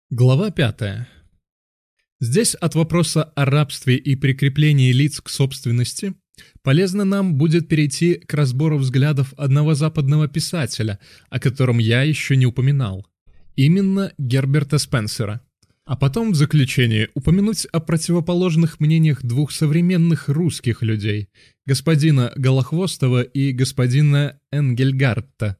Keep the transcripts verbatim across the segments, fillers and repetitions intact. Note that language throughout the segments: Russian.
Глава пятая. Здесь от вопроса о рабстве и прикреплении лиц к собственности полезно нам будет перейти к разбору взглядов одного западного писателя, о котором я еще не упоминал, именно Герберта Спенсера. А потом в заключение упомянуть о противоположных мнениях двух современных русских людей, господина Голохвостова и господина Энгельгартта.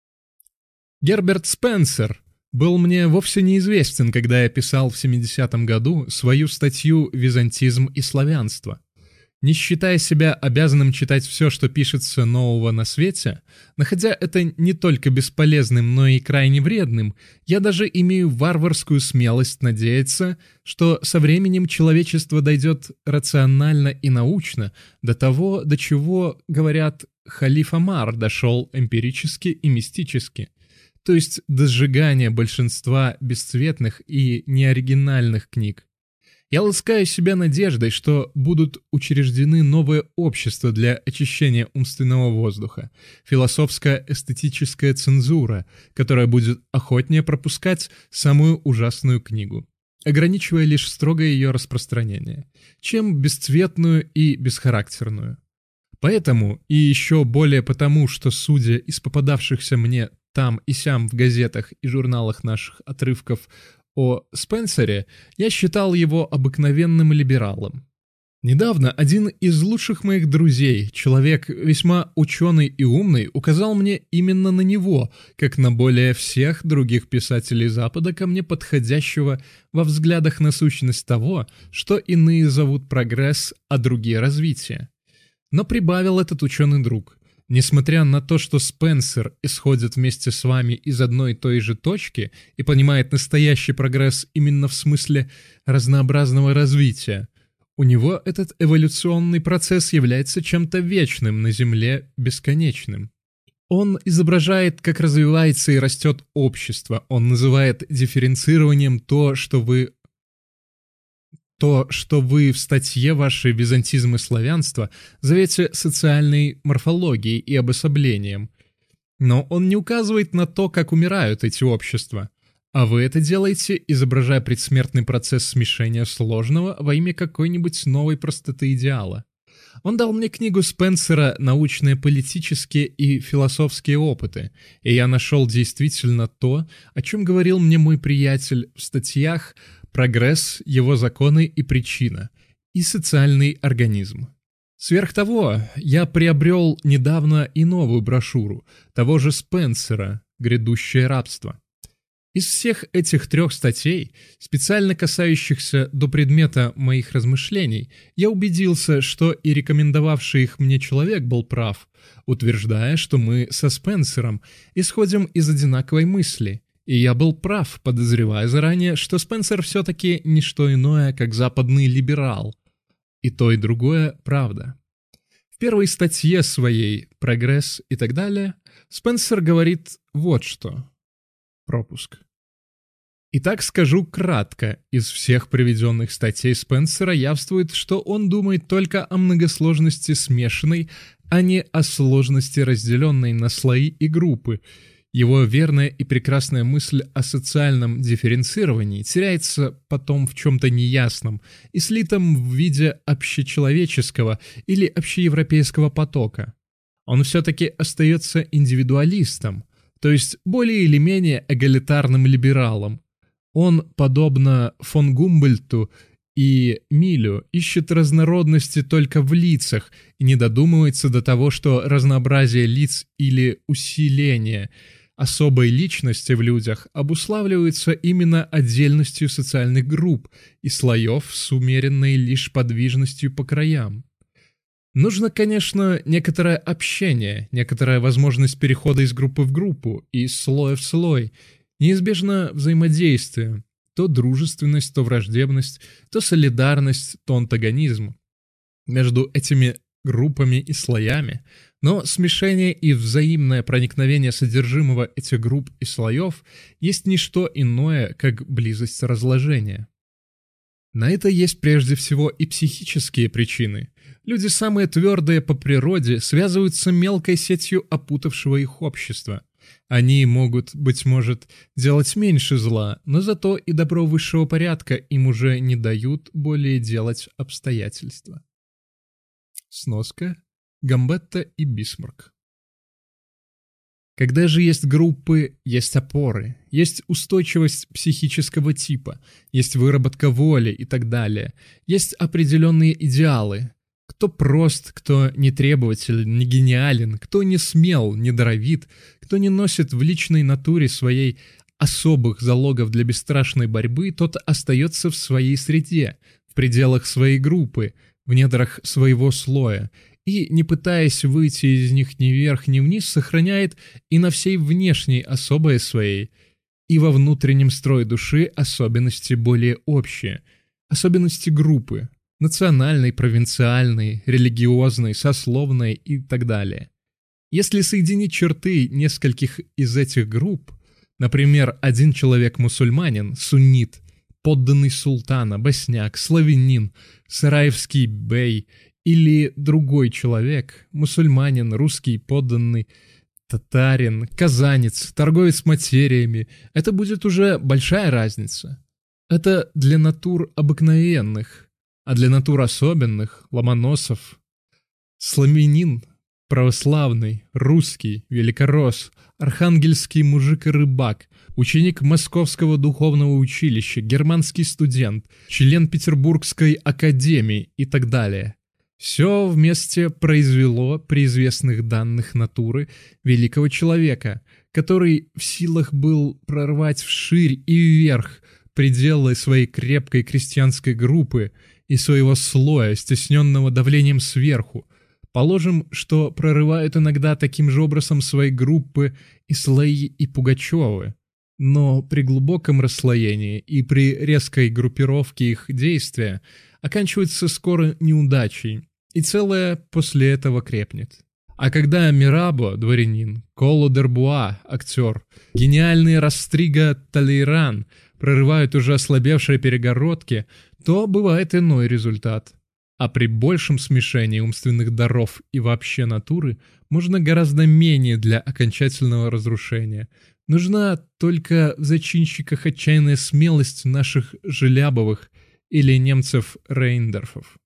Герберт Спенсер был мне вовсе неизвестен, когда я писал в семидесятом году свою статью «Византизм и славянство». Не считая себя обязанным читать все, что пишется нового на свете, находя это не только бесполезным, но и крайне вредным, я даже имею варварскую смелость надеяться, что со временем человечество дойдет рационально и научно до того, до чего, говорят, халиф Омар дошел эмпирически и мистически. То есть до сжигания большинства бесцветных и неоригинальных книг. Я ласкаю себя надеждой, что будут учреждены новые общества для очищения умственного воздуха, философско-эстетическая цензура, которая будет охотнее пропускать самую ужасную книгу, ограничивая лишь строгое ее распространение, чем бесцветную и бесхарактерную. Поэтому, и еще более потому, что, судя из попадавшихся мне там и сям в газетах и журналах наших отрывков о Спенсере, я считал его обыкновенным либералом. Недавно один из лучших моих друзей, человек весьма ученый и умный, указал мне именно на него, как на более всех других писателей Запада, ко мне подходящего во взглядах на сущность того, что иные зовут прогресс, а другие развитие. Но прибавил этот ученый друг: несмотря на то, что Спенсер исходит вместе с вами из одной и той же точки и понимает настоящий прогресс именно в смысле разнообразного развития, у него этот эволюционный процесс является чем-то вечным на Земле, бесконечным. Он изображает, как развивается и растет общество, он называет дифференцированием то, что вы То, что вы в статье вашей «Византизм и славянство» зовете социальной морфологией и обособлением. Но он не указывает на то, как умирают эти общества. А вы это делаете, изображая предсмертный процесс смешения сложного во имя какой-нибудь новой простоты идеала. Он дал мне книгу Спенсера «Научные, политические и философские опыты», и я нашел действительно то, о чем говорил мне мой приятель в статьях «Прогресс, его законы и причина» и «Социальный организм». Сверх того, я приобрел недавно и новую брошюру того же Спенсера «Грядущее рабство». Из всех этих трех статей, специально касающихся до предмета моих размышлений, я убедился, что и рекомендовавший их мне человек был прав, утверждая, что мы со Спенсером исходим из одинаковой мысли. И я был прав, подозревая заранее, что Спенсер все-таки не что иное, как западный либерал. И то, и другое правда. В первой статье своей «Прогресс» и так далее Спенсер говорит вот что. Пропуск. Итак, скажу кратко, из всех приведенных статей Спенсера явствует, что он думает только о многосложности смешанной, а не о сложности, разделенной на слои и группы. Его верная и прекрасная мысль о социальном дифференцировании теряется потом в чем-то неясном и слитом в виде общечеловеческого или общеевропейского потока. Он все-таки остается индивидуалистом, то есть более или менее эгалитарным либералом. Он, подобно фон Гумбольдту и Милю, ищет разнородности только в лицах и не додумывается до того, что разнообразие лиц или усиление особой личности в людях обуславливается именно отдельностью социальных групп и слоев с умеренной лишь подвижностью по краям. Нужно, конечно, некоторое общение, некоторая возможность перехода из группы в группу и из слоя в слой, неизбежно взаимодействие, то дружественность, то враждебность, то солидарность, то антагонизм. Между этими группами и слоями, но смешение и взаимное проникновение содержимого этих групп и слоев есть не что иное, как близость разложения. На это есть прежде всего и психические причины. Люди, самые твердые по природе, связываются мелкой сетью опутавшего их общества. Они могут, быть может, делать меньше зла, но зато и добро высшего порядка им уже не дают более делать обстоятельства. Сноска. Гамбетта и Бисмарк. Когда же есть группы, есть опоры, есть устойчивость психического типа, есть выработка воли и так далее, есть определенные идеалы. Кто прост, кто не требователен, не гениален, кто не смел, не даровит, кто не носит в личной натуре своей особых залогов для бесстрашной борьбы, тот остается в своей среде, в пределах своей группы, в недрах своего слоя, и, не пытаясь выйти из них ни вверх, ни вниз, сохраняет и на всей внешней особое своей, и во внутреннем строе души особенности более общие, особенности группы, национальной, провинциальной, религиозной, сословной и так далее. Если соединить черты нескольких из этих групп, например, один человек мусульманин, суннит, подданный султана, босняк, славянин, сараевский бей, или другой человек, мусульманин, русский подданный, татарин, казанец, торговец материями, это будет уже большая разница. Это для натур обыкновенных, а для натур особенных, ломоносов, славянин, православный, русский, великорос, архангельский мужик и рыбак, ученик Московского духовного училища, германский студент, член Петербургской академии и так далее. Все вместе произвело при известных данных натуры великого человека, который в силах был прорвать вширь и вверх пределы своей крепкой крестьянской группы и своего слоя, стесненного давлением сверху. Положим, что прорывают иногда таким же образом свои группы и слои и Пугачевы. Но при глубоком расслоении и при резкой группировке их действия оканчивается скоро неудачей, и целое после этого крепнет. А когда Мирабо, дворянин, Коло Д'Ербуа, актер, гениальный Растриго Талейран прорывают уже ослабевшие перегородки, то бывает иной результат. А при большем смешении умственных даров и вообще натуры можно гораздо менее для окончательного разрушения. Нужна только в зачинщиках отчаянная смелость наших Желябовых или немцев Рейндорфов.